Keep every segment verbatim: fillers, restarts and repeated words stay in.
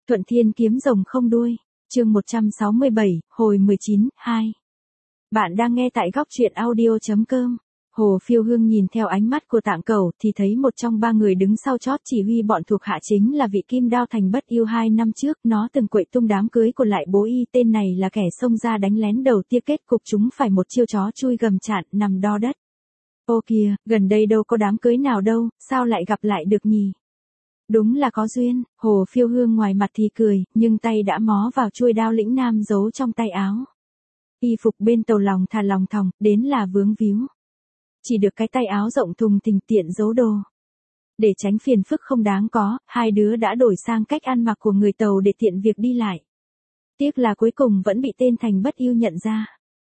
Thuận Thiên kiếm rồng không đuôi, chương một trăm sáu mươi bảy, hồi mười chín, hai. Bạn đang nghe tại góc truyện audio chấm com. Hồ Phiêu Hương nhìn theo ánh mắt của Tạng Cẩu thì thấy một trong ba người đứng sau chót chỉ huy bọn thuộc hạ chính là vị Kim Đao Thành Bất Yêu hai năm trước, nó từng quậy tung đám cưới của Lại Bố Y, tên này là kẻ xông ra đánh lén đầu tiên, kết cục chúng phải một chiêu chó chui gầm chạn nằm đo đất. Ô kìa, gần đây đâu có đám cưới nào đâu, sao lại gặp lại được nhỉ? Đúng là có duyên. Hồ Phiêu Hương ngoài mặt thì cười, nhưng tay đã mó vào chuôi đao lĩnh nam giấu trong tay áo. Y phục bên tàu lòng thà lòng thòng, đến là vướng víu. Chỉ được cái tay áo rộng thùng thình tiện giấu đồ. Để tránh phiền phức không đáng có, hai đứa đã đổi sang cách ăn mặc của người tàu để tiện việc đi lại. Tiếc là cuối cùng vẫn bị tên Thành Bất Yêu nhận ra.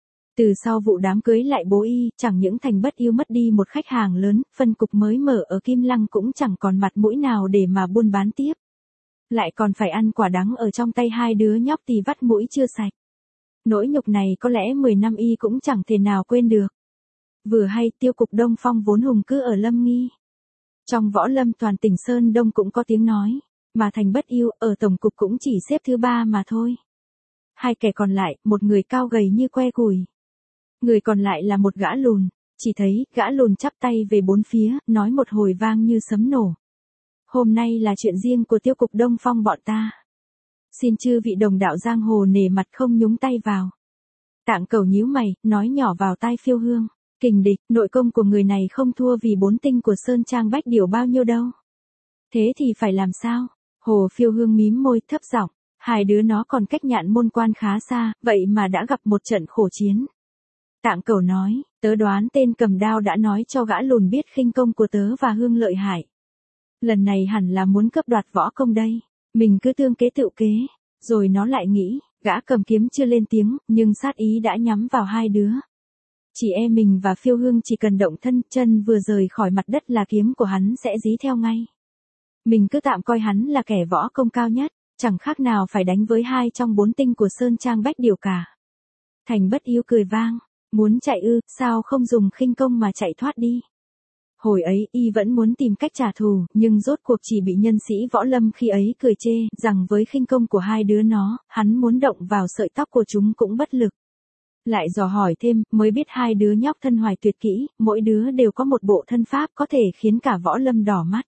Từ sau vụ đám cưới Lại Bố Y, chẳng những Thành Bất Yêu mất đi một khách hàng lớn, phân cục mới mở ở Kim Lăng cũng chẳng còn mặt mũi nào để mà buôn bán tiếp. Lại còn phải ăn quả đắng ở trong tay hai đứa nhóc tì vắt mũi chưa sạch. Nỗi nhục này có lẽ mười năm Y cũng chẳng thể nào quên được. Vừa hay Tiêu cục Đông Phong vốn hùng cứ ở Lâm Nghi. Trong võ lâm toàn tỉnh Sơn Đông cũng có tiếng nói, mà Thành Bất Yêu ở tổng cục cũng chỉ xếp thứ ba mà thôi. Hai kẻ còn lại, một người cao gầy như que củi. Người còn lại là một gã lùn, chỉ thấy gã lùn chắp tay về bốn phía, nói một hồi vang như sấm nổ. Hôm nay là chuyện riêng của Tiêu cục Đông Phong bọn ta. Xin chư vị đồng đạo giang hồ nể mặt không nhúng tay vào. Tạng Cẩu nhíu mày, nói nhỏ vào tai Phiêu Hương. Kình địch, nội công của người này không thua vì bốn tinh của Sơn Trang Bách Điểu bao nhiêu đâu. Thế thì phải làm sao? Hồ Phiêu Hương mím môi thấp giọng, hai đứa nó còn cách Nhạn Môn Quan khá xa, vậy mà đã gặp một trận khổ chiến. Tạng Cẩu nói, tớ đoán tên cầm đao đã nói cho gã lùn biết khinh công của tớ và Hương lợi hại. Lần này hẳn là muốn cướp đoạt võ công đây, mình cứ tương kế tự kế, rồi nó lại nghĩ, gã cầm kiếm chưa lên tiếng, nhưng sát ý đã nhắm vào hai đứa. Chỉ e mình và Phiêu Hương chỉ cần động thân, chân vừa rời khỏi mặt đất là kiếm của hắn sẽ dí theo ngay. Mình cứ tạm coi hắn là kẻ võ công cao nhất, chẳng khác nào phải đánh với hai trong bốn tinh của Sơn Trang Bách Điểu cả. Thành Bất Yêu cười vang, muốn chạy ư, sao không dùng khinh công mà chạy thoát đi. Hồi ấy y vẫn muốn tìm cách trả thù, nhưng rốt cuộc chỉ bị nhân sĩ võ lâm khi ấy cười chê, rằng với khinh công của hai đứa nó, hắn muốn động vào sợi tóc của chúng cũng bất lực. Lại dò hỏi thêm, mới biết hai đứa nhóc thân hoài tuyệt kỹ, mỗi đứa đều có một bộ thân pháp có thể khiến cả võ lâm đỏ mắt.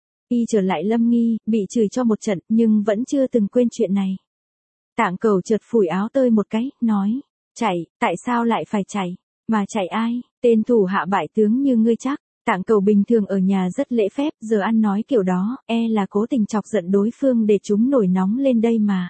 Y trở lại Lâm Nghi, bị chửi cho một trận, nhưng vẫn chưa từng quên chuyện này. Tạng Cẩu chợt phủi áo tơi một cái, nói, chạy, tại sao lại phải chạy, mà chạy ai, tên thủ hạ bại tướng như ngươi chắc. Tạng Cẩu bình thường ở nhà rất lễ phép, giờ ăn nói kiểu đó, e là cố tình chọc giận đối phương để chúng nổi nóng lên đây mà.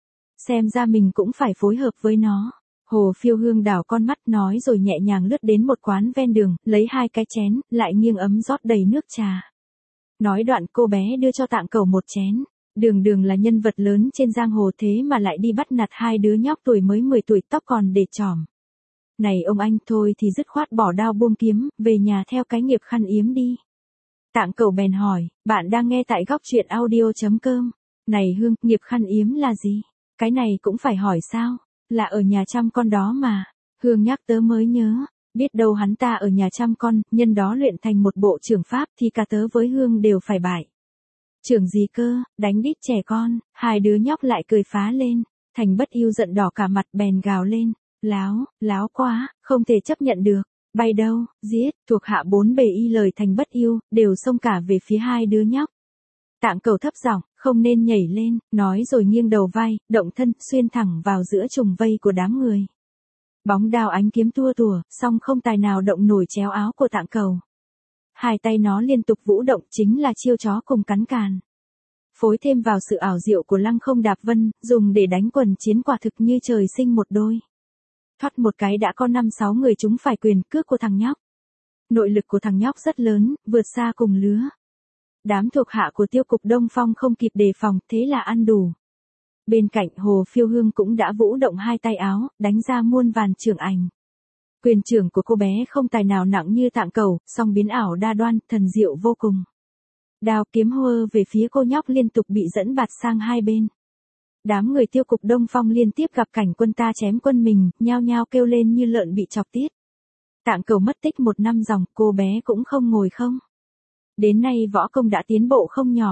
Xem ra mình cũng phải phối hợp với nó. Hồ Phiêu Hương đảo con mắt nói rồi nhẹ nhàng lướt đến một quán ven đường, lấy hai cái chén, lại nghiêng ấm rót đầy nước trà. Nói đoạn cô bé đưa cho Tạng Cẩu một chén. Đường Đường là nhân vật lớn trên giang hồ thế mà lại đi bắt nạt hai đứa nhóc tuổi mới mười tuổi, tóc còn để chỏm. Này ông anh, thôi thì dứt khoát bỏ đao buông kiếm, về nhà theo cái nghiệp khăn yếm đi. Tạng Cẩu bèn hỏi, bạn đang nghe tại góc truyện audio chấm com. Này Hương, nghiệp khăn yếm là gì? Cái này cũng phải hỏi sao? Là ở nhà chăm con đó mà. Hương nhắc tớ mới nhớ, biết đâu hắn ta ở nhà chăm con, nhân đó luyện thành một bộ trưởng pháp thì cả tớ với Hương đều phải bại. Trưởng gì cơ, đánh đít trẻ con. Hai đứa nhóc lại cười phá lên. Thành Bất Yêu giận đỏ cả mặt bèn gào lên, láo, láo quá, không thể chấp nhận được. Bay đâu, giết. Thuộc hạ bốn bề y lời Thành Bất Yêu, đều xông cả về phía hai đứa nhóc. Tạng Cẩu thấp giọng, không nên nhảy lên, nói rồi nghiêng đầu vai, động thân, xuyên thẳng vào giữa trùng vây của đám người. Bóng đao ánh kiếm tua tủa, song không tài nào động nổi chéo áo của Tạng Cẩu. Hai tay nó liên tục vũ động, chính là chiêu chó cùng cắn càn. Phối thêm vào sự ảo diệu của Lăng Không Đạp Vân, dùng để đánh quần chiến quả thực như trời sinh một đôi. Thoát một cái đã có năm sáu người chúng phải quyền cước của thằng nhóc. Nội lực của thằng nhóc rất lớn, vượt xa cùng lứa. Đám thuộc hạ của Tiêu cục Đông Phong không kịp đề phòng, thế là ăn đủ. Bên cạnh Hồ Phiêu Hương cũng đã vũ động hai tay áo, đánh ra muôn vàn chưởng ảnh. Quyền chưởng của cô bé không tài nào nặng như Tạng Cẩu, song biến ảo đa đoan, thần diệu vô cùng. Đao kiếm hơ về phía cô nhóc liên tục bị dẫn bạt sang hai bên. Đám người Tiêu cục Đông Phong liên tiếp gặp cảnh quân ta chém quân mình, nhao nhao kêu lên như lợn bị chọc tiết. Tạng Cẩu mất tích một năm dòng, cô bé cũng không ngồi không. Đến nay võ công đã tiến bộ không nhỏ.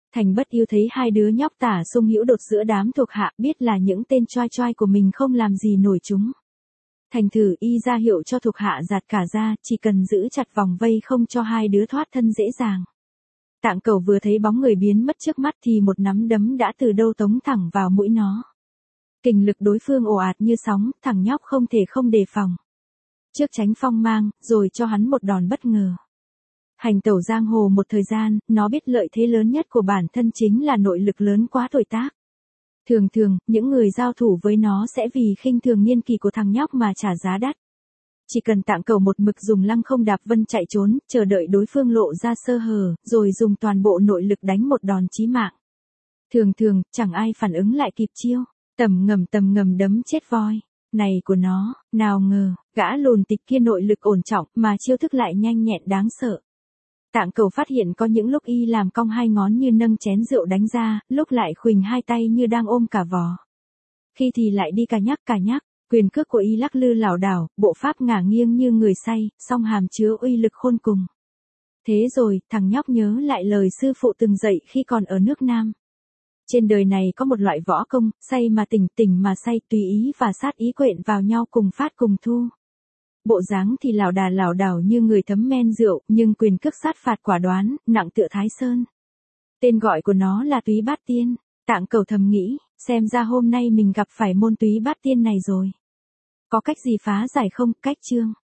Thành Bất Yêu thấy hai đứa nhóc tả sung hữu đột giữa đám thuộc hạ, biết là những tên choai choai của mình không làm gì nổi chúng. Thành thử y ra hiệu cho thuộc hạ giạt cả ra, chỉ cần giữ chặt vòng vây không cho hai đứa thoát thân dễ dàng. Tạng Cẩu vừa thấy bóng người biến mất trước mắt thì một nắm đấm đã từ đâu tống thẳng vào mũi nó. Kình lực đối phương ồ ạt như sóng, thằng nhóc không thể không đề phòng. Trước tránh phong mang, rồi cho hắn một đòn bất ngờ. Hành tẩu giang hồ một thời gian, nó biết lợi thế lớn nhất của bản thân chính là nội lực lớn quá tuổi tác. Thường thường, những người giao thủ với nó sẽ vì khinh thường niên kỷ của thằng nhóc mà trả giá đắt. Chỉ cần Tạng Cẩu một mực dùng Lăng Không Đạp Vân chạy trốn, chờ đợi đối phương lộ ra sơ hở, rồi dùng toàn bộ nội lực đánh một đòn chí mạng. Thường thường, chẳng ai phản ứng lại kịp chiêu, tầm ngầm tầm ngầm đấm chết voi. Này của nó, nào ngờ, gã lùn tịch kia nội lực ổn trọng mà chiêu thức lại nhanh nhẹn đáng sợ. Tạng Cẩu phát hiện có những lúc y làm cong hai ngón như nâng chén rượu đánh ra, lúc lại khuỳnh hai tay như đang ôm cả vò. Khi thì lại đi cà nhắc cà nhắc, quyền cước của y lắc lư lảo đảo, bộ pháp ngả nghiêng như người say, song hàm chứa uy lực khôn cùng. Thế rồi, thằng nhóc nhớ lại lời sư phụ từng dạy khi còn ở nước Nam. Trên đời này có một loại võ công, say mà tỉnh, tỉnh mà say, tùy ý và sát ý quện vào nhau cùng phát cùng thu. Bộ dáng thì lảo đà lảo đảo như người thấm men rượu, nhưng quyền cước sát phạt quả đoán, nặng tựa Thái Sơn. Tên gọi của nó là Túy Bát Tiên. Tạng Cẩu thầm nghĩ, xem ra hôm nay mình gặp phải môn Túy Bát Tiên này rồi. Có cách gì phá giải không? Cách chương.